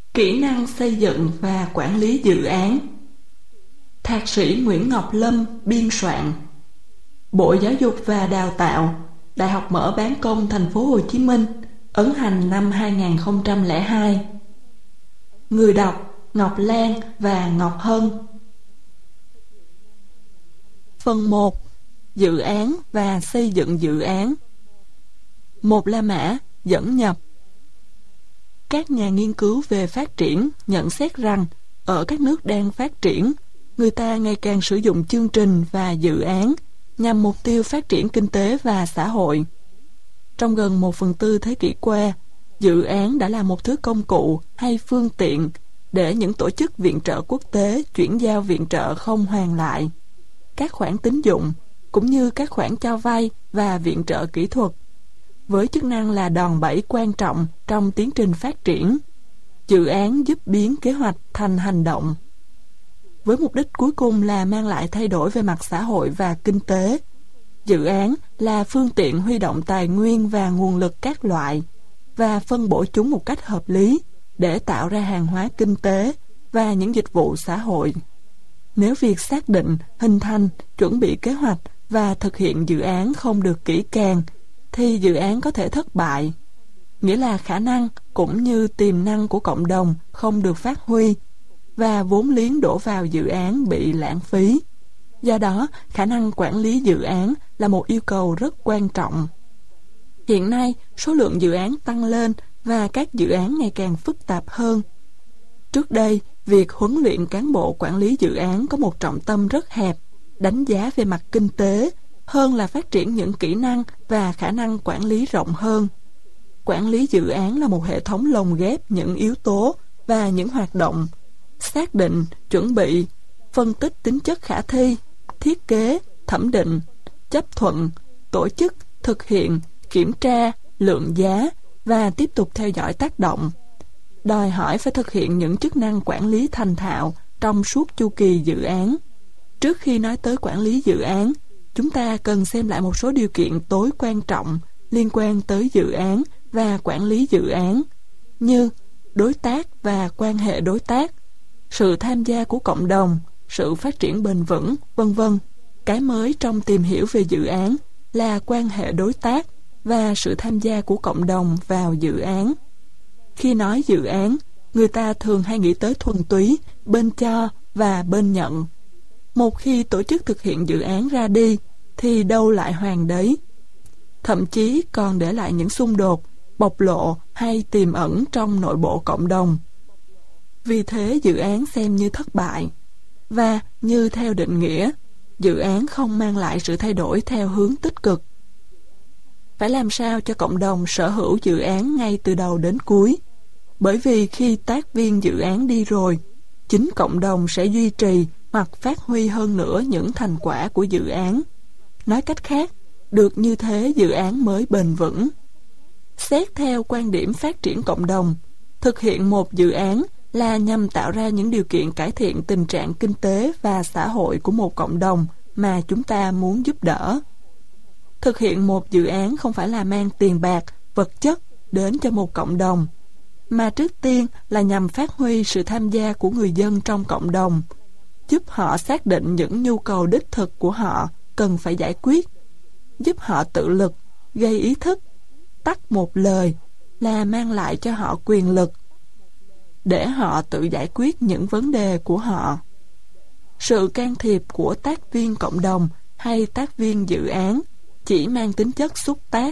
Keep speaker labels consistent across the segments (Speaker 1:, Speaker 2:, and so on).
Speaker 1: Kỹ năng xây dựng và quản lý dự án. Thạc sĩ Nguyễn Ngọc Lâm biên soạn. Bộ Giáo dục và Đào tạo, Đại học Mở Bán Công Thành phố Hồ Chí Minh, ấn hành năm 2002. Người đọc Ngọc Lan và Ngọc Hân. Phần 1. Dự án và xây dựng dự án. Một La Mã dẫn nhập. Các nhà nghiên cứu về phát triển nhận xét rằng ở các nước đang phát triển, người ta ngày càng sử dụng chương trình và dự án nhằm mục tiêu phát triển kinh tế và xã hội. Trong gần 1/4 thế kỷ qua, dự án đã là một thứ công cụ hay phương tiện để những tổ chức viện trợ quốc tế chuyển giao viện trợ không hoàn lại, các khoản tín dụng, cũng như các khoản cho vay và viện trợ kỹ thuật, với chức năng là đòn bẩy quan trọng trong tiến trình phát triển. Dự án giúp biến kế hoạch thành hành động, với mục đích cuối cùng là mang lại thay đổi về mặt xã hội và kinh tế. Dự án là phương tiện huy động tài nguyên và nguồn lực các loại và phân bổ chúng một cách hợp lý để tạo ra hàng hóa kinh tế và những dịch vụ xã hội. Nếu việc xác định, hình thành, chuẩn bị kế hoạch và thực hiện dự án không được kỹ càng, thì dự án có thể thất bại, nghĩa là khả năng cũng như tiềm năng của cộng đồng không được phát huy và vốn liếng đổ vào dự án bị lãng phí. Do đó, khả năng quản lý dự án là một yêu cầu rất quan trọng. Hiện nay, số lượng dự án tăng lên và các dự án ngày càng phức tạp hơn. Trước đây, việc huấn luyện cán bộ quản lý dự án có một trọng tâm rất hẹp, đánh giá về mặt kinh tế, hơn là phát triển những kỹ năng và khả năng quản lý rộng hơn. Quản lý dự án là một hệ thống lồng ghép những yếu tố và những hoạt động: xác định, chuẩn bị, phân tích tính chất khả thi, thiết kế, thẩm định, chấp thuận, tổ chức, thực hiện, kiểm tra, lượng giá và tiếp tục theo dõi tác động. Đòi hỏi phải thực hiện những chức năng quản lý thành thạo trong suốt chu kỳ dự án. Trước khi nói tới quản lý dự án, chúng ta cần xem lại một số điều kiện tối quan trọng liên quan tới dự án và quản lý dự án, như đối tác và quan hệ đối tác, sự tham gia của cộng đồng, sự phát triển bền vững, v.v. Cái mới trong tìm hiểu về dự án là quan hệ đối tác và sự tham gia của cộng đồng vào dự án. Khi nói dự án, người ta thường hay nghĩ tới thuần túy bên cho và bên nhận. Một khi tổ chức thực hiện dự án ra đi, thì đâu lại hoàn đấy. Thậm chí còn để lại những xung đột, bộc lộ hay tiềm ẩn trong nội bộ cộng đồng. Vì thế dự án xem như thất bại. Và như theo định nghĩa, dự án không mang lại sự thay đổi theo hướng tích cực. Phải làm sao cho cộng đồng sở hữu dự án ngay từ đầu đến cuối, bởi vì khi tác viên dự án đi rồi, chính cộng đồng sẽ duy trì hoặc phát huy hơn nữa những thành quả của dự án. Nói cách khác, được như thế dự án mới bền vững. Xét theo quan điểm phát triển cộng đồng, thực hiện một dự án là nhằm tạo ra những điều kiện cải thiện tình trạng kinh tế và xã hội của một cộng đồng mà chúng ta muốn giúp đỡ. Thực hiện một dự án không phải là mang tiền bạc, vật chất đến cho một cộng đồng, mà trước tiên là nhằm phát huy sự tham gia của người dân trong cộng đồng, giúp họ xác định những nhu cầu đích thực của họ cần phải giải quyết, giúp họ tự lực, gây ý thức, tắt một lời là mang lại cho họ quyền lực, để họ tự giải quyết những vấn đề của họ. Sự can thiệp của tác viên cộng đồng hay tác viên dự án chỉ mang tính chất xúc tác.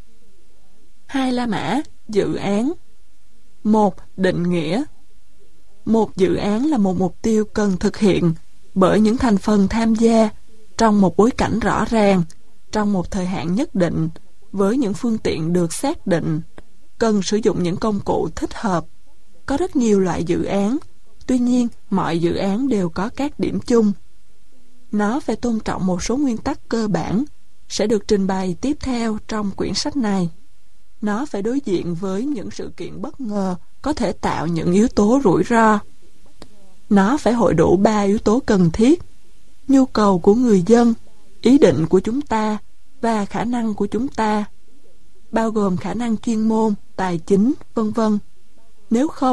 Speaker 1: 2 La Mã dự án. 1. Định nghĩa. Một dự án là một mục tiêu cần thực hiện bởi những thành phần tham gia trong một bối cảnh rõ ràng, trong một thời hạn nhất định, với những phương tiện được xác định, cần sử dụng những công cụ thích hợp. Có rất nhiều loại dự án, tuy nhiên mọi dự án đều có các điểm chung. Nó phải tôn trọng một số nguyên tắc cơ bản, sẽ được trình bày tiếp theo trong quyển sách này. Nó phải đối diện với những sự kiện bất ngờ có thể tạo những yếu tố rủi ro. Nó phải hội đủ 3 yếu tố cần thiết: nhu cầu của người dân, ý định của chúng ta và khả năng của chúng ta, bao gồm khả năng chuyên môn, tài chính, v.v. Nếu không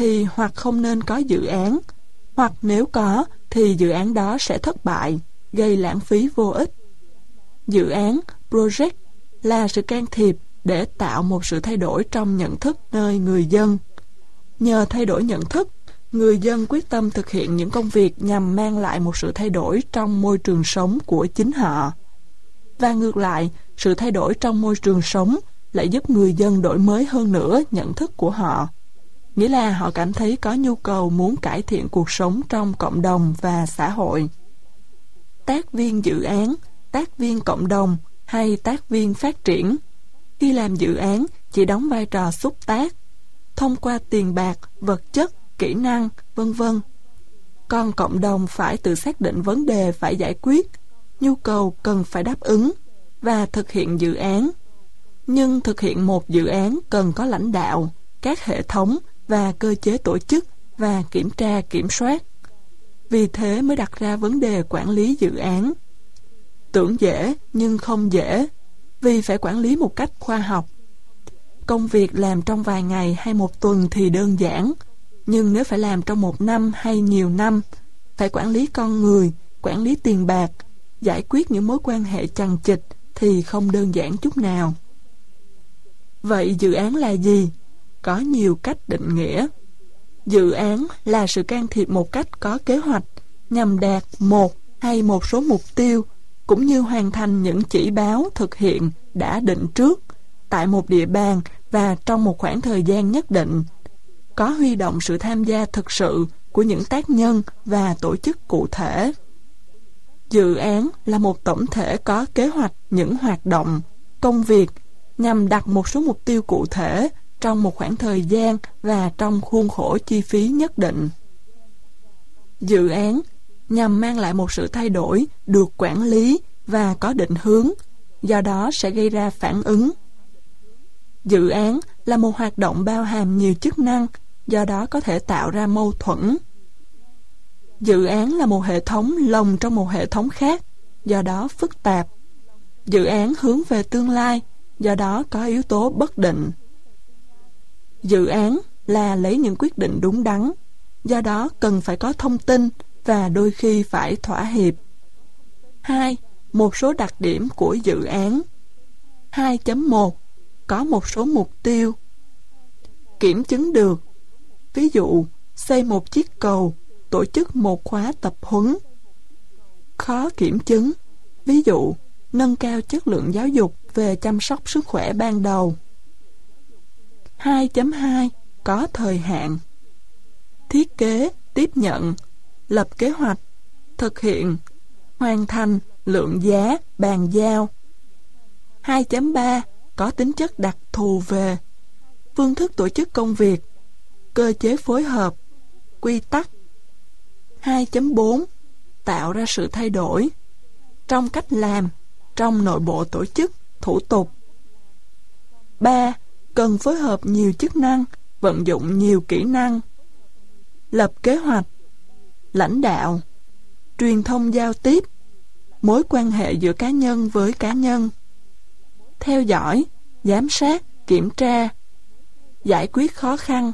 Speaker 1: thì hoặc không nên có dự án, hoặc nếu có thì dự án đó sẽ thất bại, gây lãng phí vô ích. Dự án, project, là sự can thiệp để tạo một sự thay đổi trong nhận thức nơi người dân. Nhờ thay đổi nhận thức, người dân quyết tâm thực hiện những công việc nhằm mang lại một sự thay đổi trong môi trường sống của chính họ. Và ngược lại, sự thay đổi trong môi trường sống lại giúp người dân đổi mới hơn nữa nhận thức của họ. Nghĩa là họ cảm thấy có nhu cầu muốn cải thiện cuộc sống trong cộng đồng và xã hội. Tác viên dự án, tác viên cộng đồng hay tác viên phát triển, khi làm dự án chỉ đóng vai trò xúc tác, thông qua tiền bạc, vật chất, kỹ năng, v.v. Còn cộng đồng phải tự xác định vấn đề phải giải quyết, nhu cầu cần phải đáp ứng và thực hiện dự án. Nhưng thực hiện một dự án cần có lãnh đạo, các hệ thống và cơ chế tổ chức và kiểm tra kiểm soát. Vì thế mới đặt ra vấn đề quản lý dự án. Tưởng dễ nhưng không dễ, vì phải quản lý một cách khoa học. Công việc làm trong vài ngày hay một tuần thì đơn giản, nhưng nếu phải làm trong một năm hay nhiều năm, phải quản lý con người, quản lý tiền bạc, giải quyết những mối quan hệ chằng chịt thì không đơn giản chút nào. Vậy dự án là gì? Có nhiều cách định nghĩa. Dự án là sự can thiệp một cách có kế hoạch nhằm đạt một hay một số mục tiêu, cũng như hoàn thành những chỉ báo thực hiện đã định trước tại một địa bàn và trong một khoảng thời gian nhất định, có huy động sự tham gia thực sự của những tác nhân và tổ chức cụ thể. Dự án là một tổng thể có kế hoạch những hoạt động, công việc nhằm đặt một số mục tiêu cụ thể trong một khoảng thời gian và trong khuôn khổ chi phí nhất định. Dự án nhằm mang lại một sự thay đổi được quản lý và có định hướng, do đó sẽ gây ra phản ứng. Dự án là một hoạt động bao hàm nhiều chức năng, do đó có thể tạo ra mâu thuẫn. Dự án là một hệ thống lồng trong một hệ thống khác, do đó phức tạp. Dự án hướng về tương lai, do đó có yếu tố bất định. Dự án là lấy những quyết định đúng đắn, do đó cần phải có thông tin và đôi khi phải thỏa hiệp. 2. Một số đặc điểm của dự án. 2.1. Có một số mục tiêu. Kiểm chứng được. Ví dụ, xây một chiếc cầu, tổ chức một khóa tập huấn. Khó kiểm chứng. Ví dụ, nâng cao chất lượng giáo dục về chăm sóc sức khỏe ban đầu. 2.2. Có thời hạn. Thiết kế, tiếp nhận, lập kế hoạch, thực hiện, hoàn thành, lượng giá, bàn giao. 2.3. Có tính chất đặc thù về phương thức tổ chức công việc, cơ chế phối hợp, quy tắc. 2.4. Tạo ra sự thay đổi trong cách làm, trong nội bộ tổ chức, thủ tục. 3. Cần phối hợp nhiều chức năng, vận dụng nhiều kỹ năng. Lập kế hoạch, lãnh đạo, truyền thông giao tiếp, mối quan hệ giữa cá nhân với cá nhân, theo dõi, giám sát, kiểm tra, giải quyết khó khăn.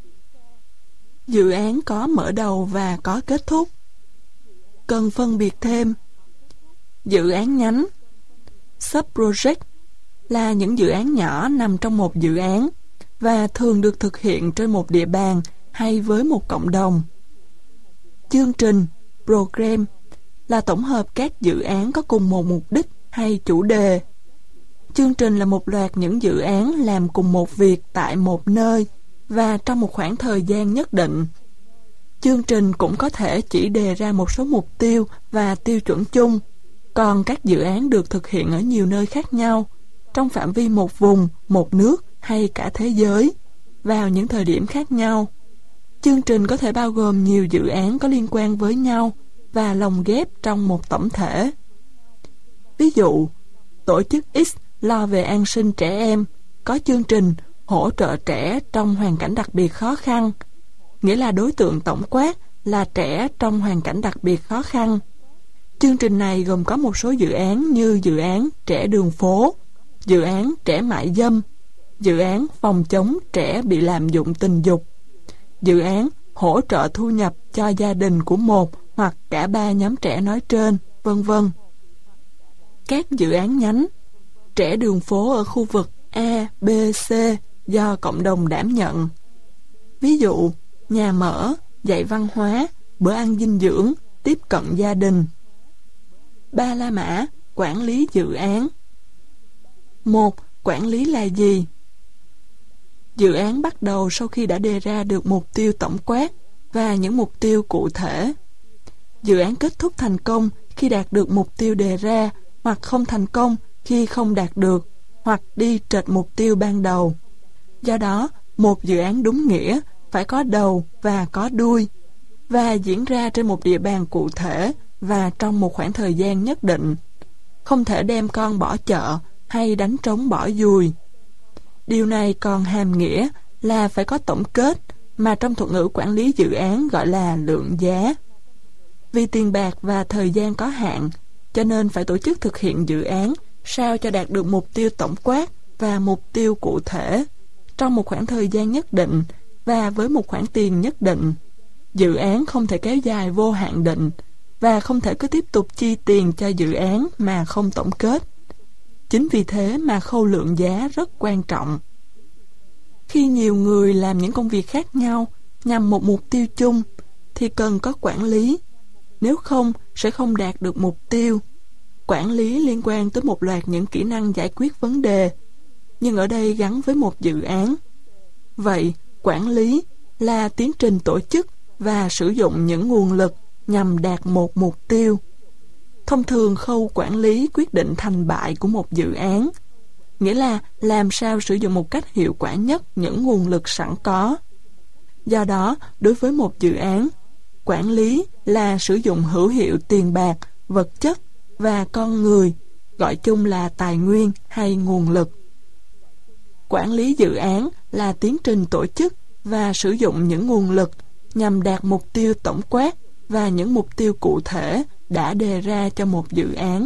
Speaker 1: Dự án có mở đầu và có kết thúc. Cần phân biệt thêm. Dự án nhánh, sub-project, là những dự án nhỏ nằm trong một dự án và thường được thực hiện trên một địa bàn hay với một cộng đồng. Chương trình, program, là tổng hợp các dự án có cùng một mục đích hay chủ đề. Chương trình là một loạt những dự án làm cùng một việc tại một nơi và trong một khoảng thời gian nhất định. Chương trình cũng có thể chỉ đề ra một số mục tiêu và tiêu chuẩn chung, còn các dự án được thực hiện ở nhiều nơi khác nhau, trong phạm vi một vùng, một nước hay cả thế giới, vào những thời điểm khác nhau. Chương trình có thể bao gồm nhiều dự án có liên quan với nhau và lồng ghép trong một tổng thể. Ví dụ, tổ chức X lo về an sinh trẻ em, có chương trình hỗ trợ trẻ trong hoàn cảnh đặc biệt khó khăn, nghĩa là đối tượng tổng quát là trẻ trong hoàn cảnh đặc biệt khó khăn. Chương trình này gồm có một số dự án như dự án trẻ đường phố, dự án trẻ mại dâm, dự án phòng chống trẻ bị lạm dụng tình dục, dự án hỗ trợ thu nhập cho gia đình của một hoặc cả 3 nhóm trẻ nói trên, vân vân. Các dự án nhánh: trẻ đường phố ở khu vực A, B, C do cộng đồng đảm nhận. Ví dụ, nhà mở, dạy văn hóa, bữa ăn dinh dưỡng, tiếp cận gia đình. Ba La Mã, quản lý dự án. 1. Quản lý là gì? Dự án bắt đầu sau khi đã đề ra được mục tiêu tổng quát và những mục tiêu cụ thể. Dự án kết thúc thành công khi đạt được mục tiêu đề ra, hoặc không thành công khi không đạt được, hoặc đi trệch mục tiêu ban đầu. Do đó, một dự án đúng nghĩa phải có đầu và có đuôi, và diễn ra trên một địa bàn cụ thể và trong một khoảng thời gian nhất định. Không thể đem con bỏ chợ hay đánh trống bỏ dùi. Điều này còn hàm nghĩa là phải có tổng kết, mà trong thuật ngữ quản lý dự án gọi là lượng giá. Vì tiền bạc và thời gian có hạn, cho nên phải tổ chức thực hiện dự án sao cho đạt được mục tiêu tổng quát và mục tiêu cụ thể trong một khoảng thời gian nhất định và với một khoản tiền nhất định. Dự án không thể kéo dài vô hạn định và không thể cứ tiếp tục chi tiền cho dự án mà không tổng kết. Chính vì thế mà khâu lượng giá rất quan trọng. Khi nhiều người làm những công việc khác nhau nhằm một mục tiêu chung thì cần có quản lý. Nếu không, sẽ không đạt được mục tiêu. Quản lý liên quan tới một loạt những kỹ năng giải quyết vấn đề, nhưng ở đây gắn với một dự án. Vậy, quản lý là tiến trình tổ chức và sử dụng những nguồn lực nhằm đạt một mục tiêu. Thông thường khâu quản lý quyết định thành bại của một dự án, nghĩa là làm sao sử dụng một cách hiệu quả nhất những nguồn lực sẵn có. Do đó, đối với một dự án, quản lý là sử dụng hữu hiệu tiền bạc, vật chất và con người, gọi chung là tài nguyên hay nguồn lực. Quản lý dự án là tiến trình tổ chức và sử dụng những nguồn lực nhằm đạt mục tiêu tổng quát và những mục tiêu cụ thể đã đề ra cho một dự án.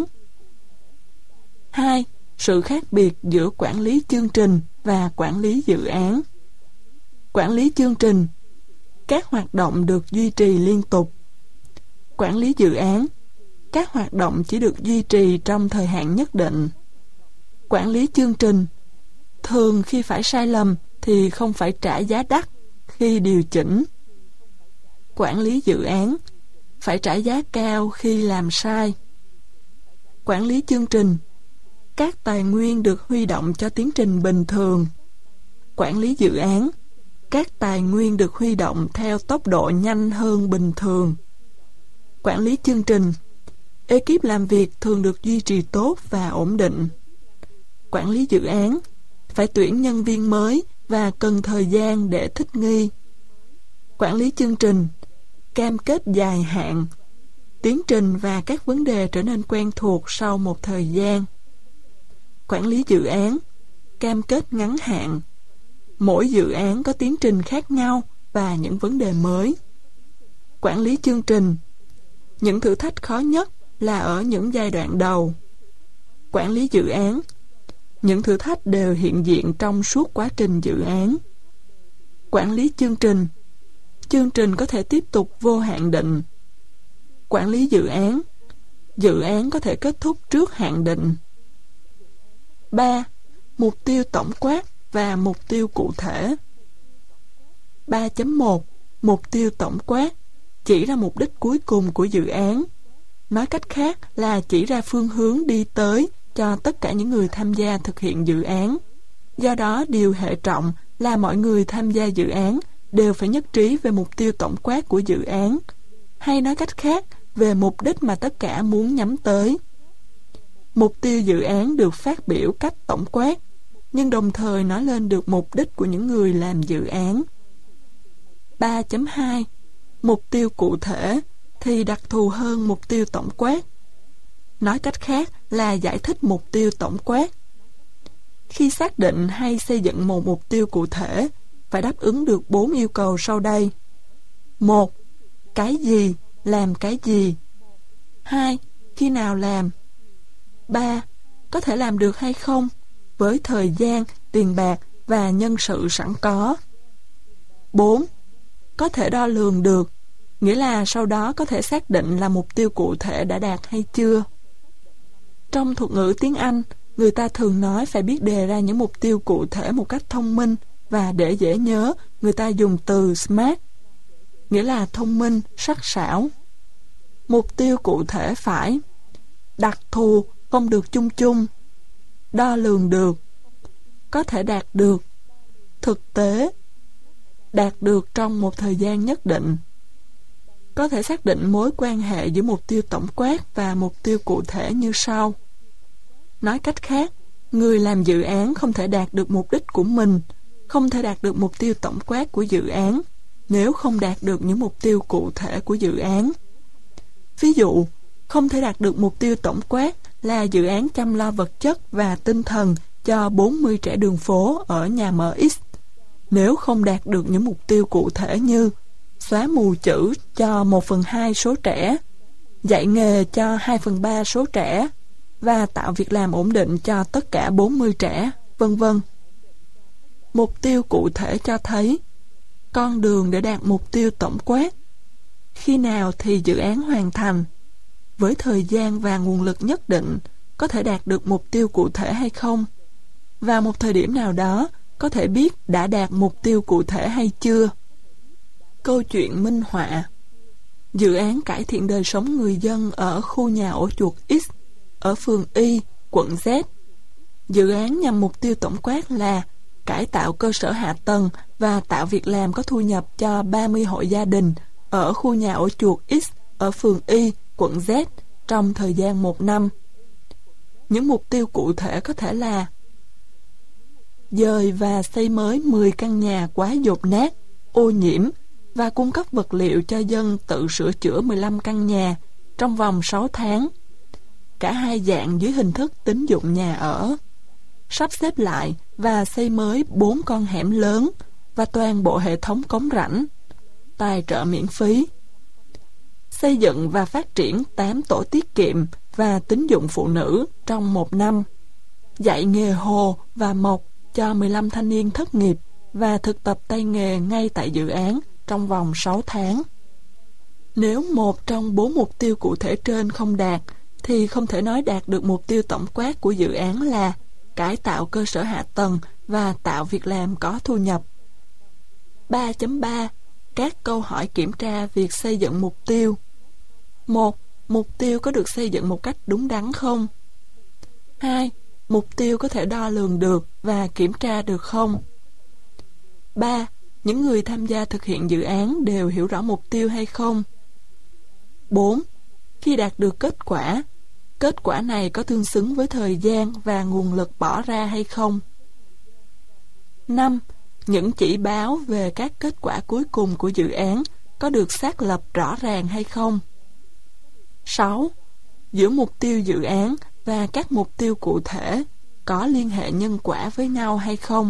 Speaker 1: 2. Sự khác biệt giữa quản lý chương trình và quản lý dự án. Quản lý chương trình: các hoạt động được duy trì liên tục. Quản lý dự án: các hoạt động chỉ được duy trì trong thời hạn nhất định. Quản lý chương trình: thường khi phải sai lầm thì không phải trả giá đắt khi điều chỉnh. Quản lý dự án: phải trả giá cao khi làm sai. Quản lý chương trình: các tài nguyên được huy động cho tiến trình bình thường. Quản lý dự án: các tài nguyên được huy động theo tốc độ nhanh hơn bình thường. Quản lý chương trình: ekip làm việc thường được duy trì tốt và ổn định. Quản lý dự án: phải tuyển nhân viên mới và cần thời gian để thích nghi. Quản lý chương trình: cam kết dài hạn. Tiến trình và các vấn đề trở nên quen thuộc sau một thời gian. Quản lý dự án: cam kết ngắn hạn. Mỗi dự án có tiến trình khác nhau và những vấn đề mới. Quản lý chương trình: những thử thách khó nhất là ở những giai đoạn đầu. Quản lý dự án: những thử thách đều hiện diện trong suốt quá trình dự án. Quản lý chương trình có thể tiếp tục vô hạn định. Quản lý dự án có thể kết thúc trước hạn định. 3. Mục tiêu tổng quát và mục tiêu cụ thể. 3.1 Mục tiêu tổng quát chỉ ra mục đích cuối cùng của dự án. Nói cách khác là chỉ ra phương hướng đi tới cho tất cả những người tham gia thực hiện dự án. Do đó, điều hệ trọng là mọi người tham gia dự án đều phải nhất trí về mục tiêu tổng quát của dự án, hay nói cách khác, về mục đích mà tất cả muốn nhắm tới. Mục tiêu dự án được phát biểu cách tổng quát, nhưng đồng thời nói lên được mục đích của những người làm dự án. 3.2 Mục tiêu cụ thể thì đặc thù hơn mục tiêu tổng quát. Nói cách khác là giải thích mục tiêu tổng quát. Khi xác định hay xây dựng một mục tiêu cụ thể, phải đáp ứng được 4 yêu cầu sau đây. 1. Cái gì, làm cái gì. 2. Khi nào làm. 3. Có thể làm được hay không, với thời gian, tiền bạc và nhân sự sẵn có. 4. có thể đo lường được, nghĩa là sau đó có thể xác định là mục tiêu cụ thể đã đạt hay chưa. Trong thuật ngữ tiếng Anh, người ta thường nói phải biết đề ra những mục tiêu cụ thể một cách thông minh, và để dễ nhớ, người ta dùng từ SMART, nghĩa là thông minh, sắc sảo. Mục tiêu cụ thể phải đặc thù, không được chung chung, đo lường được, có thể đạt được, thực tế, đạt được trong một thời gian nhất định, có thể xác định mối quan hệ giữa mục tiêu tổng quát và mục tiêu cụ thể như sau. Nói cách khác, người làm dự án không thể đạt được mục đích của mình, không thể đạt được mục tiêu tổng quát của dự án nếu không đạt được những mục tiêu cụ thể của dự án. Ví dụ, không thể đạt được mục tiêu tổng quát là dự án chăm lo vật chất và tinh thần cho 40 trẻ đường phố ở nhà MX nếu không đạt được những mục tiêu cụ thể như xóa mù chữ cho 1/2 số trẻ, dạy nghề cho 2/3 số trẻ và tạo việc làm ổn định cho tất cả 40 trẻ, vân vân. Mục tiêu cụ thể cho thấy con đường để đạt mục tiêu tổng quát, khi nào thì dự án hoàn thành, với thời gian và nguồn lực nhất định có thể đạt được mục tiêu cụ thể hay không, và một thời điểm nào đó có thể biết đã đạt mục tiêu cụ thể hay chưa. Câu chuyện minh họa: dự án cải thiện đời sống người dân ở khu nhà ổ chuột X ở phường Y, quận Z. Dự án nhằm mục tiêu tổng quát là cải tạo cơ sở hạ tầng và tạo việc làm có thu nhập cho 30 hộ gia đình ở khu nhà ổ chuột X ở phường Y, quận Z trong thời gian 1 năm. Những mục tiêu cụ thể có thể là dời và xây mới 10 căn nhà quá dột nát, ô nhiễm và cung cấp vật liệu cho dân tự sửa chữa 15 căn nhà trong vòng 6 tháng. Cả hai dạng dưới hình thức tín dụng nhà ở. Sắp xếp lại và xây mới 4 con hẻm lớn và toàn bộ hệ thống cống rãnh. Tài trợ miễn phí. Xây dựng và phát triển 8 tổ tiết kiệm và tín dụng phụ nữ trong 1 năm. Dạy nghề hồ và mộc cho 15 thanh niên thất nghiệp và thực tập tay nghề ngay tại dự án trong vòng 6 tháng. Nếu một trong 4 mục tiêu cụ thể trên không đạt, thì không thể nói đạt được mục tiêu tổng quát của dự án là cải tạo cơ sở hạ tầng và tạo việc làm có thu nhập. 3.3 Các câu hỏi kiểm tra việc xây dựng mục tiêu. 1. Mục tiêu có được xây dựng một cách đúng đắn không? 2. Mục tiêu có thể đo lường được và kiểm tra được không? 3. Những người tham gia thực hiện dự án đều hiểu rõ mục tiêu hay không? 4. Khi đạt được kết quả này có tương xứng với thời gian và nguồn lực bỏ ra hay không? 5. Những chỉ báo về các kết quả cuối cùng của dự án có được xác lập rõ ràng hay không? 6. Giữa mục tiêu dự án và các mục tiêu cụ thể có liên hệ nhân quả với nhau hay không?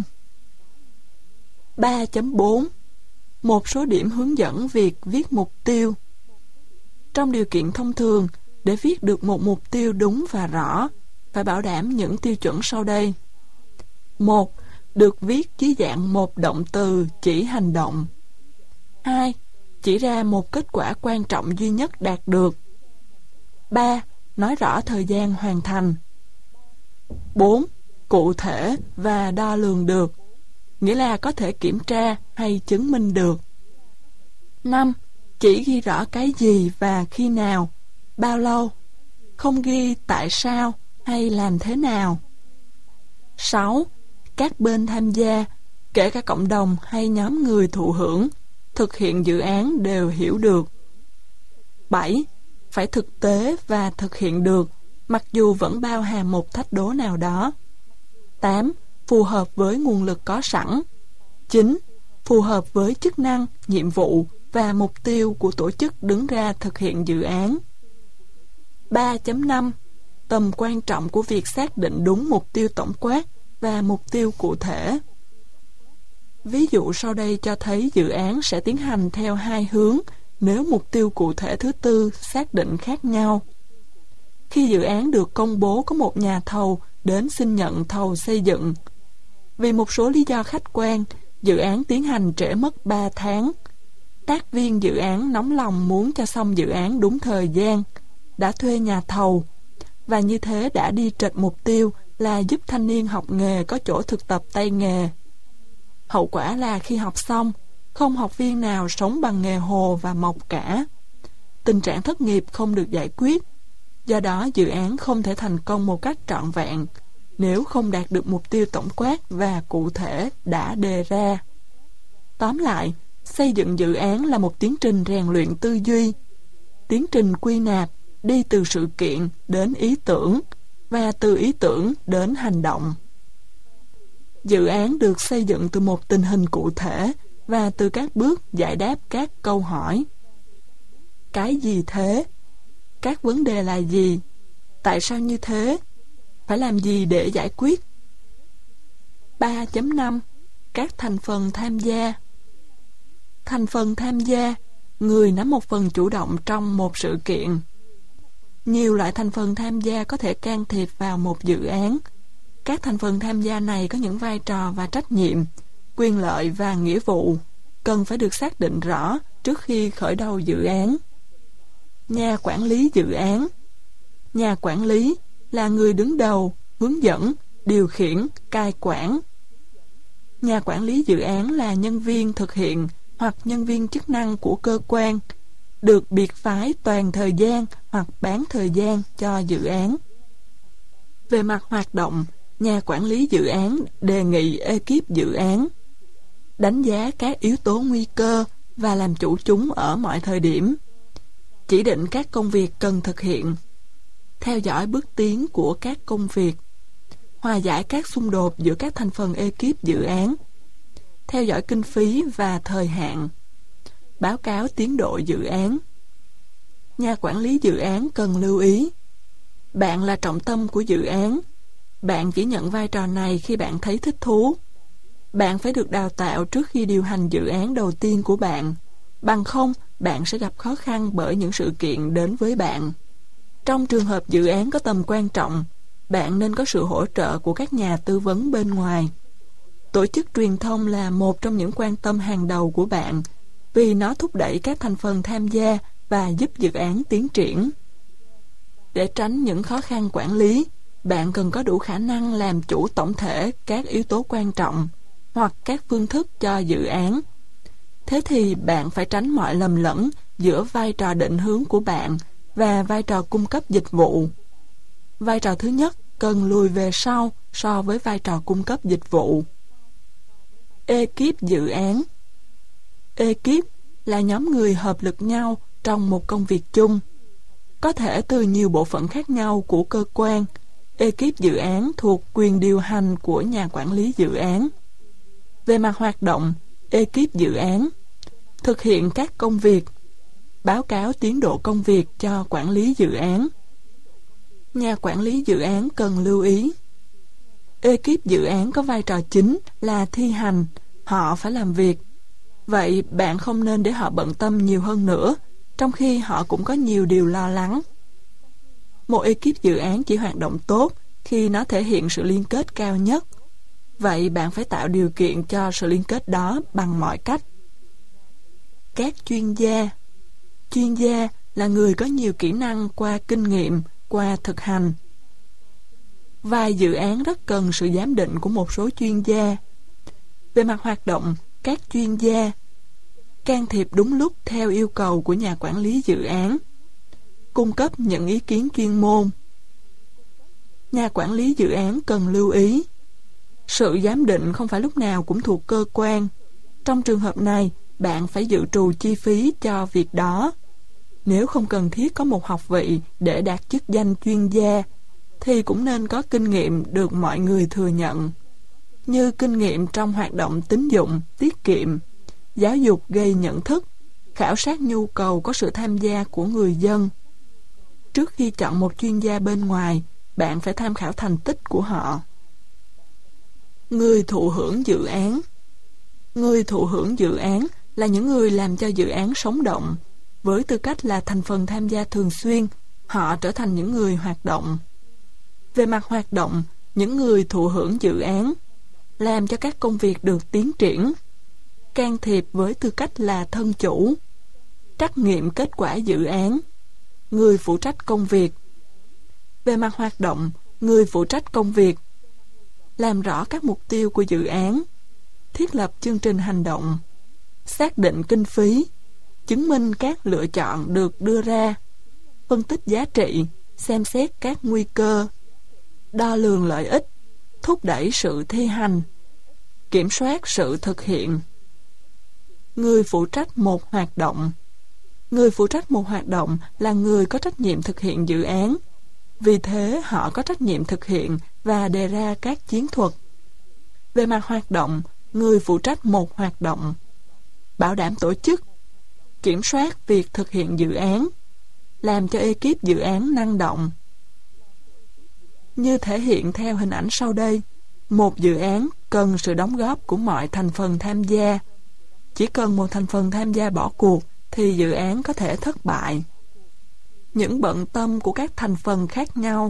Speaker 1: 3.4 Một số điểm hướng dẫn việc viết mục tiêu. Trong điều kiện thông thường, để viết được một mục tiêu đúng và rõ, phải bảo đảm những tiêu chuẩn sau đây. 1. Được viết dưới dạng một động từ chỉ hành động. 2. Chỉ ra một kết quả quan trọng duy nhất đạt được. 3. Nói rõ thời gian hoàn thành. 4. Cụ thể và đo lường được, nghĩa là có thể kiểm tra hay chứng minh được. 5. Chỉ ghi rõ cái gì và khi nào, bao lâu, không ghi tại sao hay làm thế nào. 6. Các bên tham gia, kể cả cộng đồng hay nhóm người thụ hưởng, thực hiện dự án đều hiểu được. 7. Phải thực tế và thực hiện được, mặc dù vẫn bao hàm một thách đố nào đó. 8. Phù hợp với nguồn lực có sẵn. 9. Phù hợp với chức năng, nhiệm vụ và mục tiêu của tổ chức đứng ra thực hiện dự án. 3.5 Tầm quan trọng của việc xác định đúng mục tiêu tổng quát và mục tiêu cụ thể. Ví dụ sau đây cho thấy dự án sẽ tiến hành theo hai hướng nếu mục tiêu cụ thể thứ tư xác định khác nhau. Khi dự án được công bố có một nhà thầu đến xin nhận thầu xây dựng. Vì một số lý do khách quan, dự án tiến hành trễ mất 3 tháng. tác viên dự án nóng lòng muốn cho xong dự án đúng thời gian, đã thuê nhà thầu, và như thế đã đi trệch mục tiêu là giúp thanh niên học nghề có chỗ thực tập tay nghề. Hậu quả là khi học xong, không học viên nào sống bằng nghề hồ và mộc cả. Tình trạng thất nghiệp không được giải quyết, do đó dự án không thể thành công một cách trọn vẹn nếu không đạt được mục tiêu tổng quát và cụ thể đã đề ra. Tóm lại, xây dựng dự án là một tiến trình rèn luyện tư duy. Tiến trình quy nạp đi từ sự kiện đến ý tưởng và từ ý tưởng đến hành động. Dự án được xây dựng từ một tình hình cụ thể và từ các bước giải đáp các câu hỏi. Cái gì thế? Các vấn đề là gì? Tại sao như thế? Phải làm gì để giải quyết? 3.5 Các thành phần tham gia. Thành phần tham gia, người nắm một phần chủ động trong một sự kiện. Nhiều loại thành phần tham gia có thể can thiệp vào một dự án. Các thành phần tham gia này có những vai trò và trách nhiệm, quyền lợi và nghĩa vụ, cần phải được xác định rõ trước khi khởi đầu dự án. Nhà quản lý dự án. Nhà quản lý là người đứng đầu, hướng dẫn, điều khiển, cai quản. Nhà quản lý dự án là nhân viên thực hiện hoặc nhân viên chức năng của cơ quan, được biệt phái toàn thời gian hoặc bán thời gian cho dự án. Về mặt hoạt động, nhà quản lý dự án đề nghị ekip dự án đánh giá các yếu tố nguy cơ và làm chủ chúng ở mọi thời điểm, chỉ định các công việc cần thực hiện, theo dõi bước tiến của các công việc, hòa giải các xung đột giữa các thành phần ekip dự án, theo dõi kinh phí và thời hạn, báo cáo tiến độ dự án. Nhà quản lý dự án cần lưu ý: bạn là trọng tâm của dự án. Bạn chỉ nhận vai trò này khi bạn thấy thích thú. Bạn phải được đào tạo trước khi điều hành dự án đầu tiên của bạn. Bằng không, bạn sẽ gặp khó khăn bởi những sự kiện đến với bạn. Trong trường hợp dự án có tầm quan trọng, bạn nên có sự hỗ trợ của các nhà tư vấn bên ngoài. Tổ chức truyền thông là một trong những quan tâm hàng đầu của bạn, vì nó thúc đẩy các thành phần tham gia và giúp dự án tiến triển. Để tránh những khó khăn quản lý, bạn cần có đủ khả năng làm chủ tổng thể các yếu tố quan trọng hoặc các phương thức cho dự án. Thế thì bạn phải tránh mọi lầm lẫn giữa vai trò định hướng của bạn và vai trò cung cấp dịch vụ. Vai trò thứ nhất cần lùi về sau so với vai trò cung cấp dịch vụ. Ekip dự án. Ekip là nhóm người hợp lực nhau trong một công việc chung. Có thể từ nhiều bộ phận khác nhau của cơ quan. Ekip dự án thuộc quyền điều hành của nhà quản lý dự án. Về mặt hoạt động, ekip dự án thực hiện các công việc, báo cáo tiến độ công việc cho quản lý dự án. Nhà quản lý dự án cần lưu ý: ekip dự án có vai trò chính là thi hành, họ phải làm việc. Vậy bạn không nên để họ bận tâm nhiều hơn nữa, trong khi họ cũng có nhiều điều lo lắng. Một ekip dự án chỉ hoạt động tốt khi nó thể hiện sự liên kết cao nhất. Vậy bạn phải tạo điều kiện cho sự liên kết đó bằng mọi cách. Các chuyên gia. Chuyên gia là người có nhiều kỹ năng qua kinh nghiệm, qua thực hành. Vài dự án rất cần sự giám định của một số chuyên gia. Về mặt hoạt động, các chuyên gia can thiệp đúng lúc theo yêu cầu của nhà quản lý dự án, cung cấp những ý kiến chuyên môn. Nhà quản lý dự án cần lưu ý: sự giám định không phải lúc nào cũng thuộc cơ quan. Trong trường hợp này, bạn phải dự trù chi phí cho việc đó. Nếu không cần thiết có một học vị để đạt chức danh chuyên gia, thì cũng nên có kinh nghiệm được mọi người thừa nhận, như kinh nghiệm trong hoạt động tín dụng, tiết kiệm, giáo dục gây nhận thức, khảo sát nhu cầu có sự tham gia của người dân. Trước khi chọn một chuyên gia bên ngoài, bạn phải tham khảo thành tích của họ. Người thụ hưởng dự án. Người thụ hưởng dự án là những người làm cho dự án sống động. Với tư cách là thành phần tham gia thường xuyên, họ trở thành những người hoạt động. Về mặt hoạt động, những người thụ hưởng dự án làm cho các công việc được tiến triển. can thiệp với tư cách là thân chủ, trắc nghiệm kết quả dự án, người phụ trách công việc. Về mặt hoạt động, người phụ trách công việc làm rõ các mục tiêu của dự án, thiết lập chương trình hành động, xác định kinh phí, chứng minh các lựa chọn được đưa ra, phân tích giá trị, xem xét các nguy cơ, đo lường lợi ích, thúc đẩy sự thi hành, kiểm soát sự thực hiện. Người phụ trách một hoạt động. Người phụ trách một hoạt động là người có trách nhiệm thực hiện dự án. Vì thế, họ có trách nhiệm thực hiện và đề ra các chiến thuật. Về mặt hoạt động, người phụ trách một hoạt động bảo đảm tổ chức, kiểm soát việc thực hiện dự án, làm cho ekip dự án năng động. Như thể hiện theo hình ảnh sau đây, một dự án cần sự đóng góp của mọi thành phần tham gia. Chỉ cần một thành phần tham gia bỏ cuộc thì dự án có thể thất bại. Những bận tâm của các thành phần khác nhau.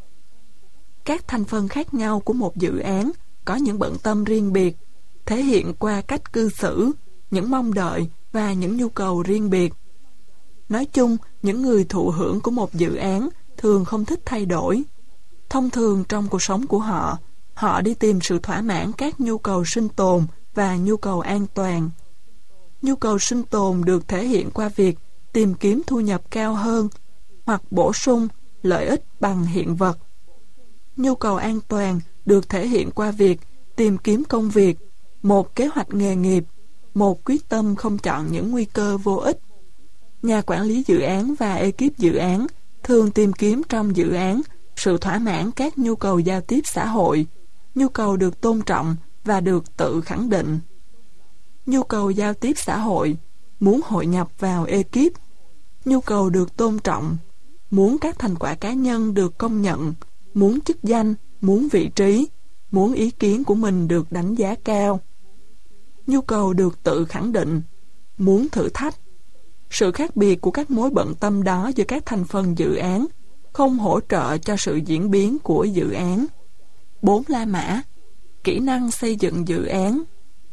Speaker 1: Các thành phần khác nhau của một dự án có những bận tâm riêng biệt, thể hiện qua cách cư xử, những mong đợi và những nhu cầu riêng biệt. Nói chung, những người thụ hưởng của một dự án thường không thích thay đổi. Thông thường trong cuộc sống của họ, họ đi tìm sự thỏa mãn các nhu cầu sinh tồn và nhu cầu an toàn. Nhu cầu sinh tồn được thể hiện qua việc tìm kiếm thu nhập cao hơn hoặc bổ sung lợi ích bằng hiện vật. Nhu cầu an toàn được thể hiện qua việc tìm kiếm công việc, một kế hoạch nghề nghiệp, một quyết tâm không chọn những nguy cơ vô ích. Nhà quản lý dự án và ekip dự án thường tìm kiếm trong dự án sự thỏa mãn các nhu cầu giao tiếp xã hội, nhu cầu được tôn trọng và được tự khẳng định. Nhu cầu giao tiếp xã hội, muốn hội nhập vào ekip. Nhu cầu được tôn trọng, muốn các thành quả cá nhân được công nhận, muốn chức danh, muốn vị trí, muốn ý kiến của mình được đánh giá cao. Nhu cầu được tự khẳng định, muốn thử thách. Sự khác biệt của các mối bận tâm đó giữa các thành phần dự án không hỗ trợ cho sự diễn biến của dự án. 4 La Mã. Kỹ năng xây dựng dự án.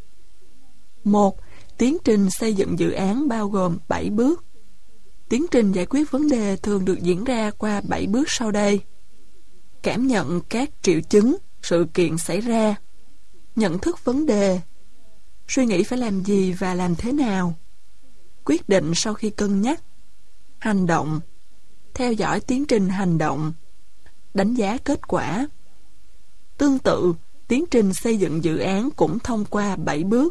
Speaker 1: 1. Tiến trình xây dựng dự án bao gồm 7 bước. Tiến trình giải quyết vấn đề thường được diễn ra qua 7 bước sau đây. Cảm nhận các triệu chứng, sự kiện xảy ra. Nhận thức vấn đề. Suy nghĩ phải làm gì và làm thế nào. Quyết định sau khi cân nhắc. Hành động. Theo dõi tiến trình hành động. Đánh giá kết quả. Tương tự, tiến trình xây dựng dự án cũng thông qua 7 bước.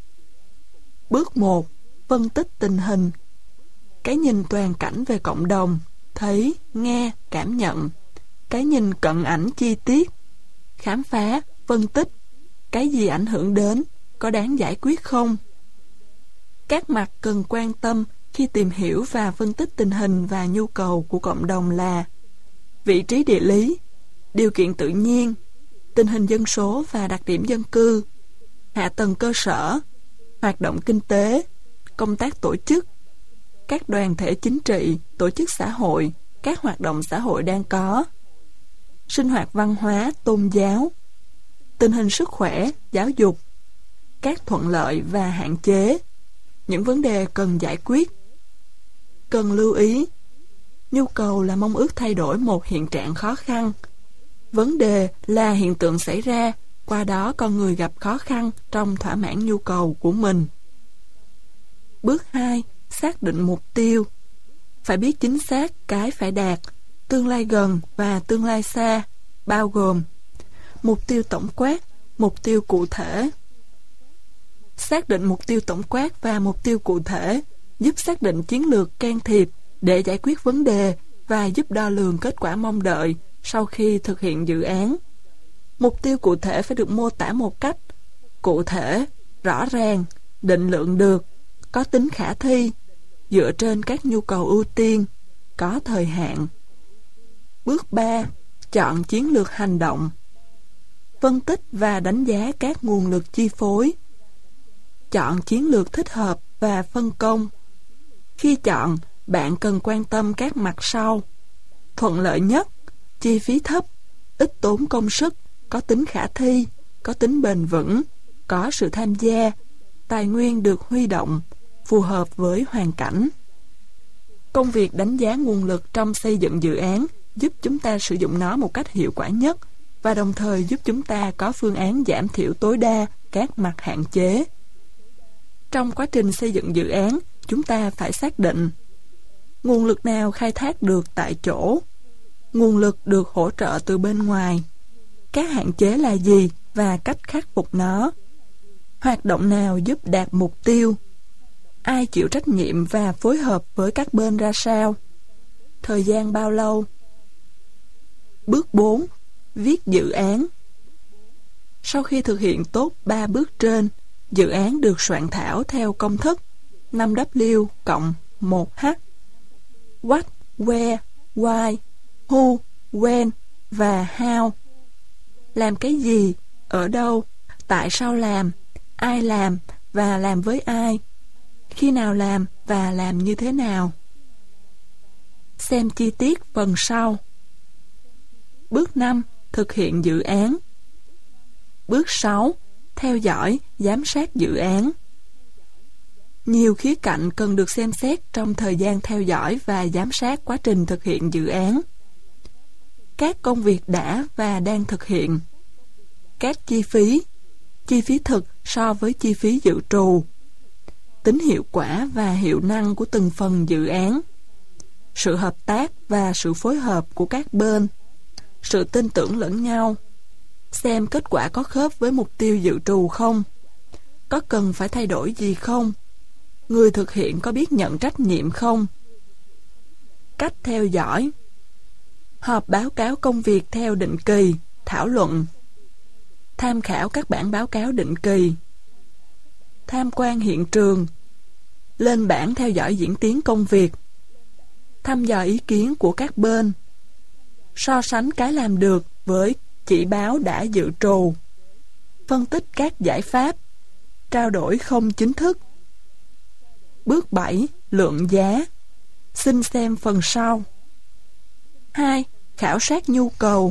Speaker 1: Bước 1. Phân tích tình hình. Cái nhìn toàn cảnh về cộng đồng, thấy, nghe, cảm nhận. Cái nhìn cận ảnh chi tiết. Khám phá, phân tích. Cái gì ảnh hưởng đến, có đáng giải quyết không? Các mặt cần quan tâm khi tìm hiểu và phân tích tình hình và nhu cầu của cộng đồng là vị trí địa lý, điều kiện tự nhiên, tình hình dân số và đặc điểm dân cư, hạ tầng cơ sở, hoạt động kinh tế, công tác tổ chức, các đoàn thể chính trị, tổ chức xã hội, các hoạt động xã hội đang có, sinh hoạt văn hóa, tôn giáo, tình hình sức khỏe, giáo dục, các thuận lợi và hạn chế, những vấn đề cần giải quyết. Cần lưu ý, nhu cầu là mong ước thay đổi một hiện trạng khó khăn. Vấn đề là hiện tượng xảy ra, qua đó con người gặp khó khăn trong thỏa mãn nhu cầu của mình. Bước 2. Xác định mục tiêu. Phải biết chính xác cái phải đạt, tương lai gần và tương lai xa, bao gồm mục tiêu tổng quát, mục tiêu cụ thể. Xác định mục tiêu tổng quát và mục tiêu cụ thể giúp xác định chiến lược can thiệp để giải quyết vấn đề và giúp đo lường kết quả mong đợi sau khi thực hiện dự án. Mục tiêu cụ thể phải được mô tả một cách cụ thể, rõ ràng, định lượng được, có tính khả thi, dựa trên các nhu cầu ưu tiên, có thời hạn. Bước 3. Chọn chiến lược hành động. Phân tích và đánh giá các nguồn lực chi phối. Chọn chiến lược thích hợp và phân công. Khi chọn, bạn cần quan tâm các mặt sau: thuận lợi nhất, chi phí thấp, ít tốn công sức, có tính khả thi, có tính bền vững, có sự tham gia, tài nguyên được huy động phù hợp với hoàn cảnh. Công việc đánh giá nguồn lực trong xây dựng dự án giúp chúng ta sử dụng nó một cách hiệu quả nhất và đồng thời giúp chúng ta có phương án giảm thiểu tối đa các mặt hạn chế. Trong quá trình xây dựng dự án, chúng ta phải xác định nguồn lực nào khai thác được tại chỗ, nguồn lực được hỗ trợ từ bên ngoài, các hạn chế là gì và cách khắc phục nó, hoạt động nào giúp đạt mục tiêu, ai chịu trách nhiệm và phối hợp với các bên ra sao, thời gian bao lâu. Bước 4. Viết dự án. Sau khi thực hiện tốt 3 bước trên, dự án được soạn thảo theo công thức 5W cộng 1H. What, where, why, who, when và how. Làm cái gì, ở đâu, tại sao làm, ai làm và làm với ai, khi nào làm và làm như thế nào. Xem chi tiết phần sau. Bước 5. Thực hiện dự án. Bước 6. Theo dõi, giám sát dự án. Nhiều khía cạnh cần được xem xét trong thời gian theo dõi và giám sát quá trình thực hiện dự án. Các công việc đã và đang thực hiện. Các chi phí thực so với chi phí dự trù. Tính hiệu quả và hiệu năng của từng phần dự án. Sự hợp tác và sự phối hợp của các bên. Sự tin tưởng lẫn nhau. Xem kết quả có khớp với mục tiêu dự trù không? Có cần phải thay đổi gì không? Người thực hiện có biết nhận trách nhiệm không? Cách theo dõi. Họp báo cáo công việc theo định kỳ, thảo luận. Tham khảo các bản báo cáo định kỳ. Tham quan hiện trường. Lên bảng theo dõi diễn tiến công việc. Thăm dò ý kiến của các bên. So sánh cái làm được với chỉ báo đã dự trù. Phân tích các giải pháp. Trao đổi không chính thức. Bước 7. Lượng giá. Xin xem phần sau. 2. Khảo sát nhu cầu.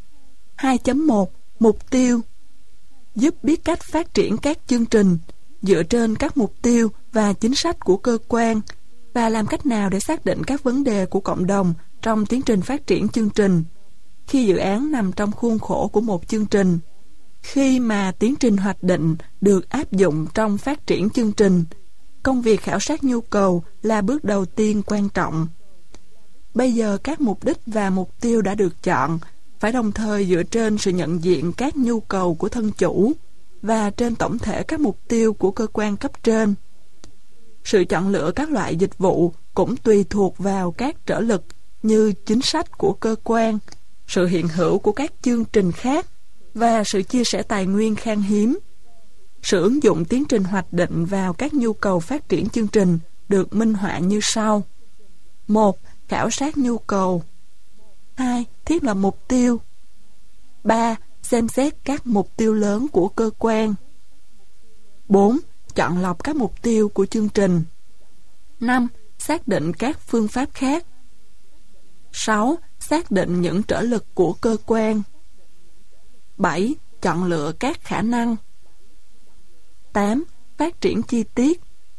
Speaker 1: 2.1. Mục tiêu. Giúp biết cách phát triển các chương trình dựa trên các mục tiêu và chính sách của cơ quan và làm cách nào để xác định các vấn đề của cộng đồng trong tiến trình phát triển chương trình. Khi dự án nằm trong khuôn khổ của một chương trình, khi mà tiến trình hoạch định được áp dụng trong phát triển chương trình, công việc khảo sát nhu cầu là bước đầu tiên quan trọng. Bây giờ các mục đích và mục tiêu đã được chọn, phải đồng thời dựa trên sự nhận diện các nhu cầu của thân chủ và trên tổng thể các mục tiêu của cơ quan cấp trên. Sự chọn lựa các loại dịch vụ cũng tùy thuộc vào các trở lực như chính sách của cơ quan, sự hiện hữu của các chương trình khác và sự chia sẻ tài nguyên khan hiếm. Sự ứng dụng tiến trình hoạch định vào các nhu cầu phát triển chương trình được minh họa như sau. 1. Khảo sát nhu cầu. 2. Thiết lập mục tiêu. 3. Xem xét các mục tiêu lớn của cơ quan. 4. Chọn lọc các mục tiêu của chương trình. 5. Xác định các phương pháp khác. 6. Xác định những trở lực của cơ quan. 7. Chọn lựa các khả năng. 8. Phát triển chi tiết.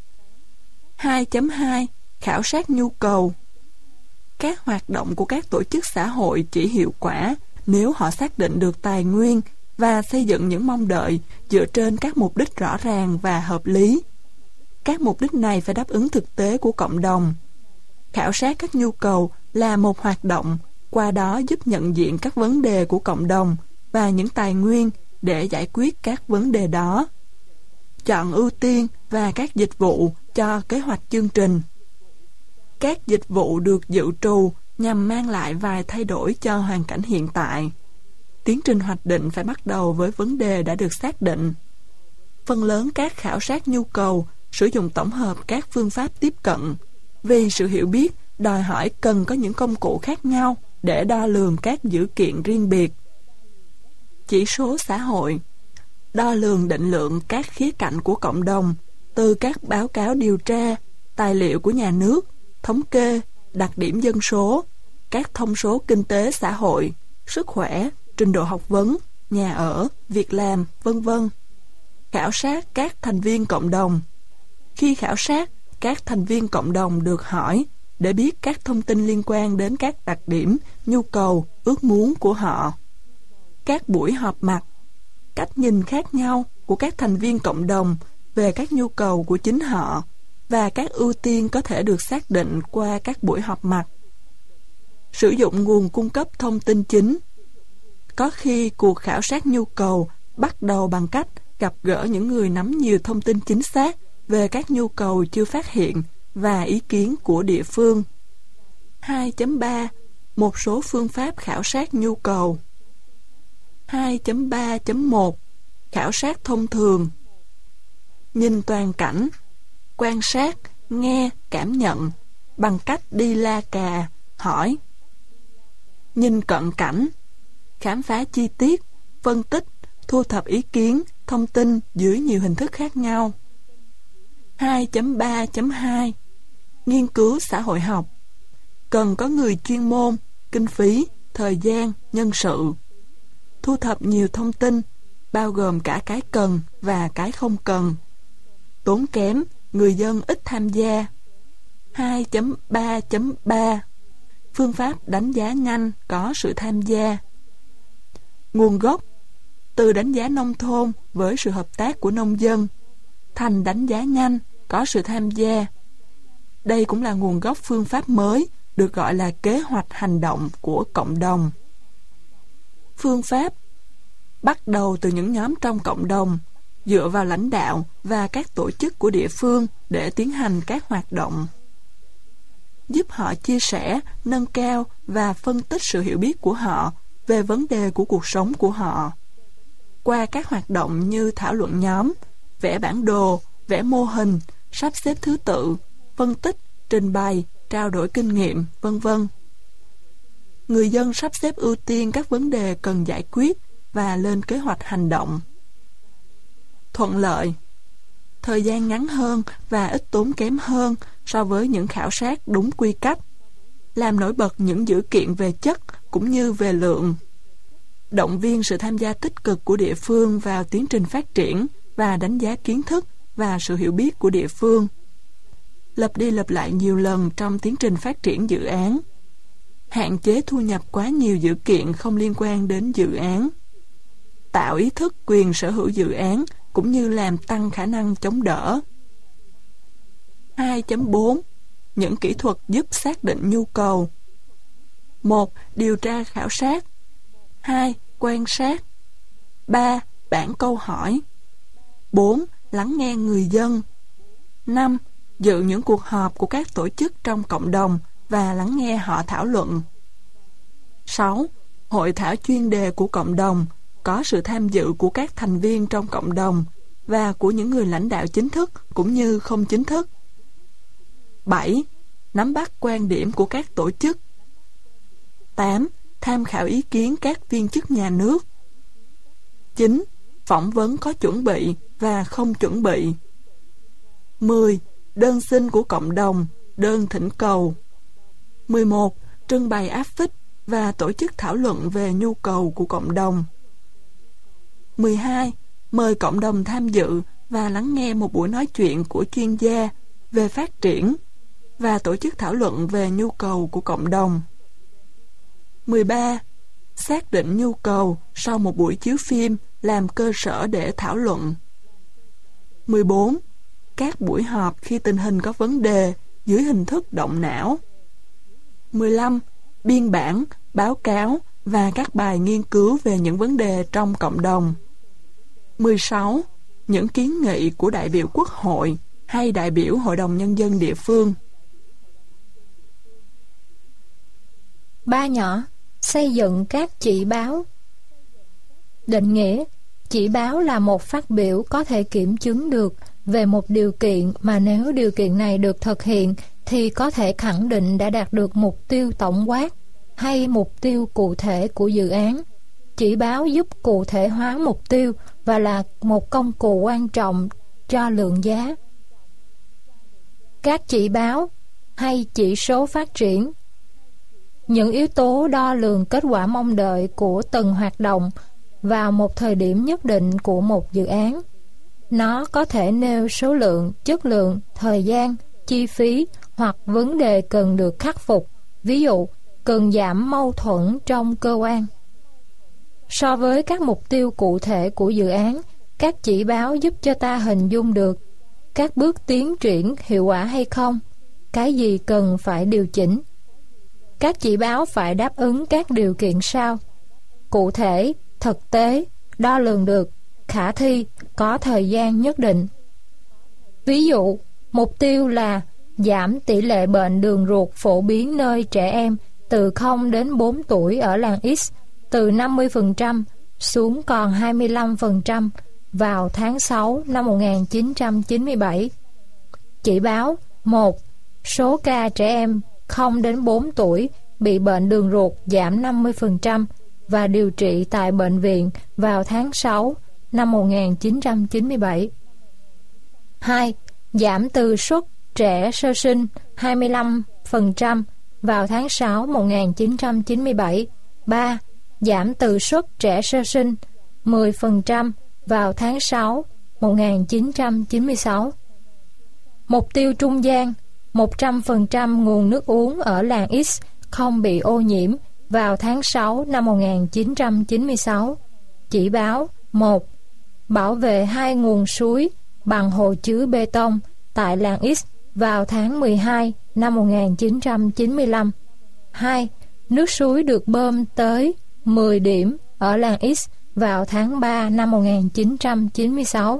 Speaker 1: 2.2. Khảo sát nhu cầu. Các hoạt động của các tổ chức xã hội chỉ hiệu quả nếu họ xác định được tài nguyên và xây dựng những mong đợi dựa trên các mục đích rõ ràng và hợp lý. Các mục đích này phải đáp ứng thực tế của cộng đồng. Khảo sát các nhu cầu là một hoạt động, qua đó giúp nhận diện các vấn đề của cộng đồng và những tài nguyên để giải quyết các vấn đề đó. Chọn ưu tiên và các dịch vụ cho kế hoạch chương trình. Các dịch vụ được dự trù nhằm mang lại vài thay đổi cho hoàn cảnh hiện tại. Tiến trình hoạch định phải bắt đầu với vấn đề đã được xác định. Phần lớn các khảo sát nhu cầu sử dụng tổng hợp các phương pháp tiếp cận, vì sự hiểu biết đòi hỏi cần có những công cụ khác nhau để đo lường các dữ kiện riêng biệt. Chỉ số xã hội đo lường định lượng các khía cạnh của cộng đồng từ các báo cáo điều tra, tài liệu của nhà nước, thống kê, đặc điểm dân số, các thông số kinh tế xã hội, sức khỏe, trình độ học vấn, nhà ở, việc làm, v.v. Khảo sát các thành viên cộng đồng. Khi khảo sát, các thành viên cộng đồng được hỏi để biết các thông tin liên quan đến các đặc điểm, nhu cầu, ước muốn của họ. Các buổi họp mặt, cách nhìn khác nhau của các thành viên cộng đồng về các nhu cầu của chính họ và các ưu tiên có thể được xác định qua các buổi họp mặt. Sử dụng nguồn cung cấp thông tin chính. Có khi cuộc khảo sát nhu cầu bắt đầu bằng cách gặp gỡ những người nắm nhiều thông tin chính xác về các nhu cầu chưa phát hiện và ý kiến của địa phương. 2.3 Một số phương pháp khảo sát nhu cầu. 2.3.1 Khảo sát thông thường. Nhìn toàn cảnh, quan sát, nghe, cảm nhận bằng cách đi la cà, hỏi. Nhìn cận cảnh, khám phá chi tiết, phân tích, thu thập ý kiến, thông tin dưới nhiều hình thức khác nhau. 2.3.2 Nghiên cứu xã hội học. Cần có người chuyên môn, kinh phí, thời gian, nhân sự. Thu thập nhiều thông tin, bao gồm cả cái cần và cái không cần. Tốn kém, người dân ít tham gia. 2.3.3 Phương pháp đánh giá nhanh có sự tham gia. Nguồn gốc. Từ đánh giá nông thôn với sự hợp tác của nông dân thành đánh giá nhanh có sự tham gia. Đây cũng là nguồn gốc phương pháp mới được gọi là kế hoạch hành động của cộng đồng. Phương pháp bắt đầu từ những nhóm trong cộng đồng, dựa vào lãnh đạo và các tổ chức của địa phương để tiến hành các hoạt động. Giúp họ chia sẻ, nâng cao và phân tích sự hiểu biết của họ về vấn đề của cuộc sống của họ. Qua các hoạt động như thảo luận nhóm, vẽ bản đồ, vẽ mô hình, sắp xếp thứ tự, phân tích, trình bày, trao đổi kinh nghiệm, v.v. Người dân sắp xếp ưu tiên các vấn đề cần giải quyết và lên kế hoạch hành động. Thuận lợi. Thời gian ngắn hơn và ít tốn kém hơn so với những khảo sát đúng quy cách. Làm nổi bật những dữ kiện về chất cũng như về lượng. Động viên sự tham gia tích cực của địa phương vào tiến trình phát triển và đánh giá kiến thức và sự hiểu biết của địa phương. Lặp đi lặp lại nhiều lần trong tiến trình phát triển dự án. Hạn chế thu nhập quá nhiều dữ kiện không liên quan đến dự án. Tạo ý thức quyền sở hữu dự án cũng như làm tăng khả năng chống đỡ. 2.4 Những kỹ thuật giúp xác định nhu cầu. 1. Điều tra khảo sát. 2. Quan sát. 3. Bản câu hỏi. 4. Lắng nghe người dân. 5. Dự những cuộc họp của các tổ chức trong cộng đồng và lắng nghe họ thảo luận. 6. Hội thảo chuyên đề của cộng đồng, có sự tham dự của các thành viên trong cộng đồng và của những người lãnh đạo chính thức cũng như không chính thức. 7. Nắm bắt quan điểm của các tổ chức. 8. Tham khảo ý kiến các viên chức nhà nước. 9. Phỏng vấn có chuẩn bị và không chuẩn bị. 10. Đơn xin của cộng đồng, đơn thỉnh cầu. 11. Trưng bày áp phích và tổ chức thảo luận về nhu cầu của cộng đồng. 12. Mời cộng đồng tham dự và lắng nghe một buổi nói chuyện của chuyên gia về phát triển và tổ chức thảo luận về nhu cầu của cộng đồng. 13. Xác định nhu cầu sau một buổi chiếu phim làm cơ sở để thảo luận. 14. Các buổi họp khi tình hình có vấn đề dưới hình thức động não. 15. Biên bản, báo cáo và các bài nghiên cứu về những vấn đề trong cộng đồng. 16. Những kiến nghị của đại biểu Quốc hội hay đại biểu Hội đồng Nhân dân địa phương.
Speaker 2: 3 nhỏ. Xây dựng các chỉ báo. Định nghĩa: chỉ báo là một phát biểu có thể kiểm chứng được về một điều kiện mà nếu điều kiện này được thực hiện thì có thể khẳng định đã đạt được mục tiêu tổng quát hay mục tiêu cụ thể của dự án. Chỉ báo giúp cụ thể hóa mục tiêu và là một công cụ quan trọng cho lượng giá. Các chỉ báo hay chỉ số phát triển. Những yếu tố đo lường kết quả mong đợi của từng hoạt động vào một thời điểm nhất định của một dự án. Nó có thể nêu số lượng, chất lượng, thời gian, chi phí hoặc vấn đề cần được khắc phục, ví dụ cần giảm mâu thuẫn trong cơ quan. So với các mục tiêu cụ thể của dự án, các chỉ báo giúp cho ta hình dung được các bước tiến triển hiệu quả hay không, cái gì cần phải điều chỉnh. Các chỉ báo phải đáp ứng các điều kiện sau: cụ thể, thực tế, đo lường được, khả thi, có thời gian nhất định. Ví dụ, mục tiêu là giảm tỷ lệ bệnh đường ruột phổ biến nơi trẻ em từ 0 đến 4 tuổi ở làng X từ 50% xuống còn 25% vào tháng 6 năm 1997. Chỉ báo 1. Số ca trẻ em 0 đến 4 tuổi bị bệnh đường ruột giảm 50% và điều trị tại bệnh viện vào tháng 6 năm 1997. 2. Giảm tần suất trẻ sơ sinh 25% vào tháng 6 1997. 3. Giảm tần suất trẻ sơ sinh 10% vào tháng 6 1996. Mục tiêu trung gian: 100% nguồn nước uống ở làng X không bị ô nhiễm vào tháng 6 năm 1996. Chỉ báo 1. Bảo vệ 2 nguồn suối bằng hồ chứa bê tông tại làng X vào tháng 12 năm 1995. 2. Nước suối được bơm tới 10 điểm ở làng X vào tháng 3 năm 1996.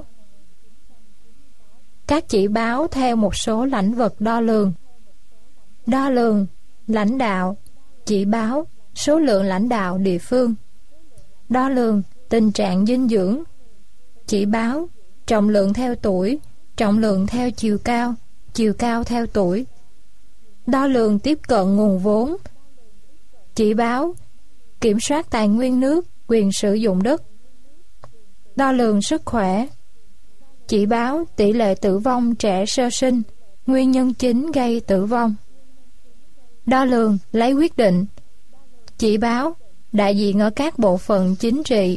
Speaker 2: Các chỉ báo theo một số lĩnh vực đo lường: đo lường, lãnh đạo, chỉ báo, số lượng lãnh đạo địa phương. Đo lường, tình trạng dinh dưỡng, chỉ báo, trọng lượng theo tuổi, trọng lượng theo chiều cao theo tuổi. Đo lường tiếp cận nguồn vốn, chỉ báo, kiểm soát tài nguyên nước, quyền sử dụng đất. Đo lường sức khỏe, chỉ báo, tỷ lệ tử vong trẻ sơ sinh, nguyên nhân chính gây tử vong. Đo lường, lấy quyết định, chỉ báo, đại diện ở các bộ phận chính trị.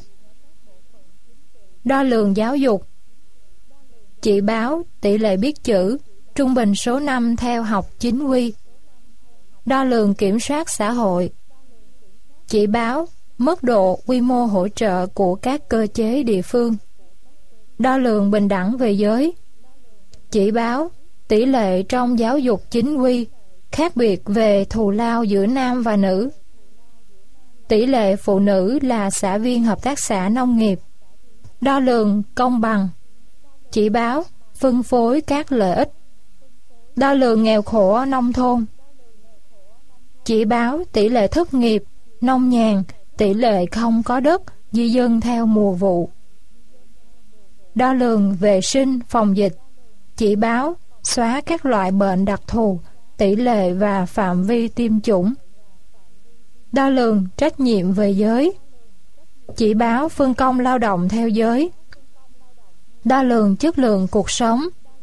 Speaker 2: Đo lường giáo dục, chỉ báo, tỷ lệ biết chữ, trung bình số năm theo học chính quy. Đo lường kiểm soát xã hội, chỉ báo, mức độ quy mô hỗ trợ của các cơ chế địa phương. Đo lường bình đẳng về giới, chỉ báo, tỷ lệ trong giáo dục chính quy, khác biệt về thù lao giữa nam và nữ. Tỷ lệ phụ nữ là xã viên hợp tác xã nông nghiệp. Đo lường công bằng, chỉ báo, phân phối các lợi ích. Đo lường nghèo khổ ở nông thôn, chỉ báo, tỷ lệ thất nghiệp, nông nhàn, tỷ lệ không có đất, di dân theo mùa vụ. Đo lường vệ sinh, phòng dịch, chỉ báo, xóa các loại bệnh đặc thù, tỷ lệ và phạm vi tiêm chủng. Đo lường trách nhiệm về giới, chỉ báo, phân công lao động theo giới. Đo lường chất lượng cuộc sống,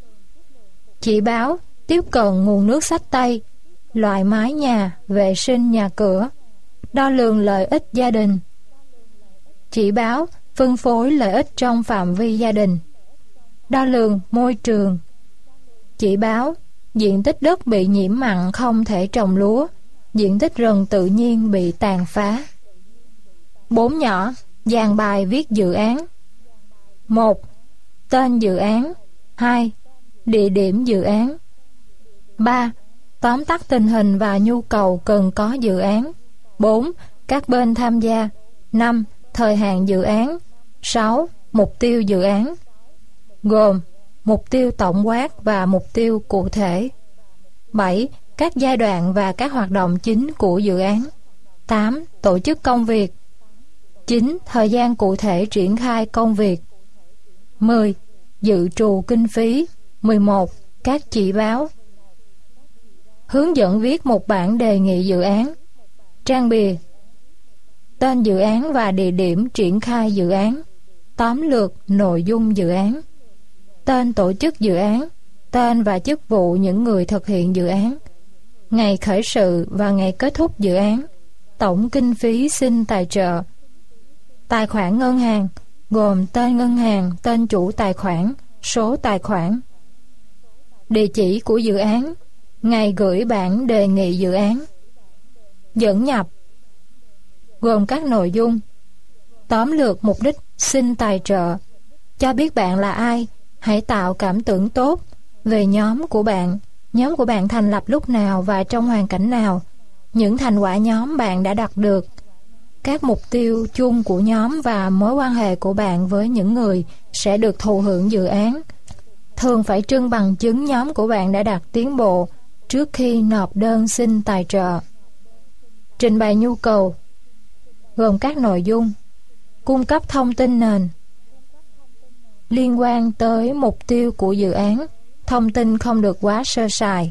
Speaker 2: chỉ báo, tiếp cận nguồn nước xách tay, loại mái nhà, vệ sinh nhà cửa. Đo lường lợi ích gia đình, chỉ báo, phân phối lợi ích trong phạm vi gia đình. Đo lường môi trường, chỉ báo, diện tích đất bị nhiễm mặn không thể trồng lúa, diện tích rừng tự nhiên bị tàn phá. 4 nhỏ, dàn bài viết dự án. 1. Tên dự án. 2. Địa điểm dự án. 3. Tóm tắt tình hình và nhu cầu cần có dự án. 4. Các bên tham gia. 5. Thời hạn dự án. 6. Mục tiêu dự án, gồm mục tiêu tổng quát và mục tiêu cụ thể. 7. Các giai đoạn và các hoạt động chính của dự án. 8. Tổ chức công việc. 9. Thời gian cụ thể triển khai công việc. 10. Dự trù kinh phí. 11. Các chỉ báo. Hướng dẫn viết một bản đề nghị dự án. Trang bìa: tên dự án và địa điểm triển khai dự án, tóm lược nội dung dự án, tên tổ chức dự án, tên và chức vụ những người thực hiện dự án, ngày khởi sự và ngày kết thúc dự án, tổng kinh phí xin tài trợ. Tài khoản ngân hàng gồm tên ngân hàng, tên chủ tài khoản, số tài khoản. Địa chỉ của dự án, ngày gửi bản đề nghị dự án. Dẫn nhập gồm các nội dung: tóm lược mục đích xin tài trợ, cho biết bạn là ai, hãy tạo cảm tưởng tốt về nhóm của bạn thành lập lúc nào và trong hoàn cảnh nào, những thành quả nhóm bạn đã đạt được, các mục tiêu chung của nhóm và mối quan hệ của bạn với những người sẽ được thụ hưởng dự án. Thường phải trưng bằng chứng nhóm của bạn đã đạt tiến bộ trước khi nộp đơn xin tài trợ. Trình bày nhu cầu gồm các nội dung: cung cấp thông tin nền liên quan tới mục tiêu của dự án, thông tin không được quá sơ sài.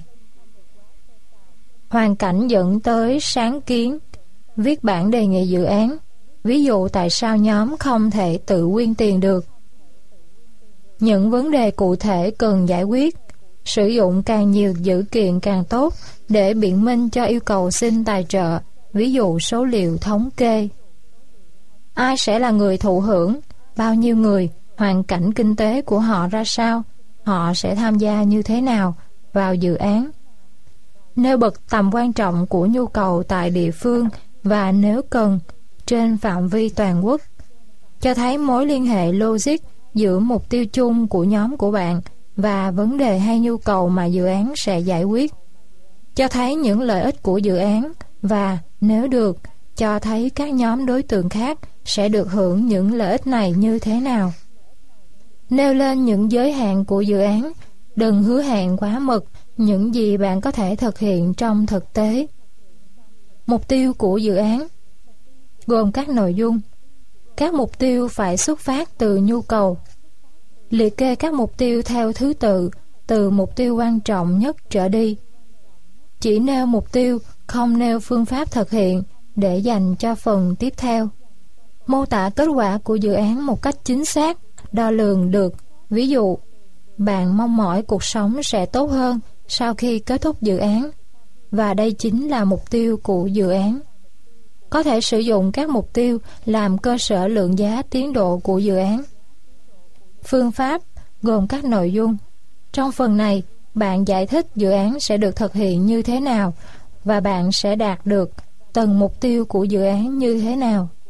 Speaker 2: Hoàn cảnh dẫn tới sáng kiến, viết bản đề nghị dự án, ví dụ tại sao nhóm không thể tự quyên tiền được. Những vấn đề cụ thể cần giải quyết, sử dụng càng nhiều dữ kiện càng tốt để biện minh cho yêu cầu xin tài trợ, ví dụ số liệu thống kê. Ai sẽ là người thụ hưởng, bao nhiêu người, hoàn cảnh kinh tế của họ ra sao, họ sẽ tham gia như thế nào vào dự án. Nêu bật tầm quan trọng của nhu cầu tại địa phương và nếu cần, trên phạm vi toàn quốc. Cho thấy mối liên hệ logic giữa mục tiêu chung của nhóm của bạn và vấn đề hay nhu cầu mà dự án sẽ giải quyết. Cho thấy những lợi ích của dự án và, nếu được, cho thấy các nhóm đối tượng khác sẽ được hưởng những lợi ích này như thế nào. Nêu lên những giới hạn của dự án, đừng hứa hẹn quá mực những gì bạn có thể thực hiện trong thực tế. Mục tiêu của dự án gồm các nội dung. Các mục tiêu phải xuất phát từ nhu cầu. Liệt kê các mục tiêu theo thứ tự, từ mục tiêu quan trọng nhất trở đi. Chỉ nêu mục tiêu, không nêu phương pháp thực hiện để dành cho phần tiếp theo. Mô tả kết quả của dự án một cách chính xác, đo lường được. Ví dụ, bạn mong mỏi cuộc sống sẽ tốt hơn sau khi kết thúc dự án, và đây chính là mục tiêu của dự án. Có thể sử dụng các mục tiêu làm cơ sở lượng giá tiến độ của dự án. Phương pháp gồm các nội dung. Trong phần này, bạn giải thích dự án sẽ được thực hiện như thế nào và bạn sẽ đạt được từng mục tiêu của dự án như thế nào.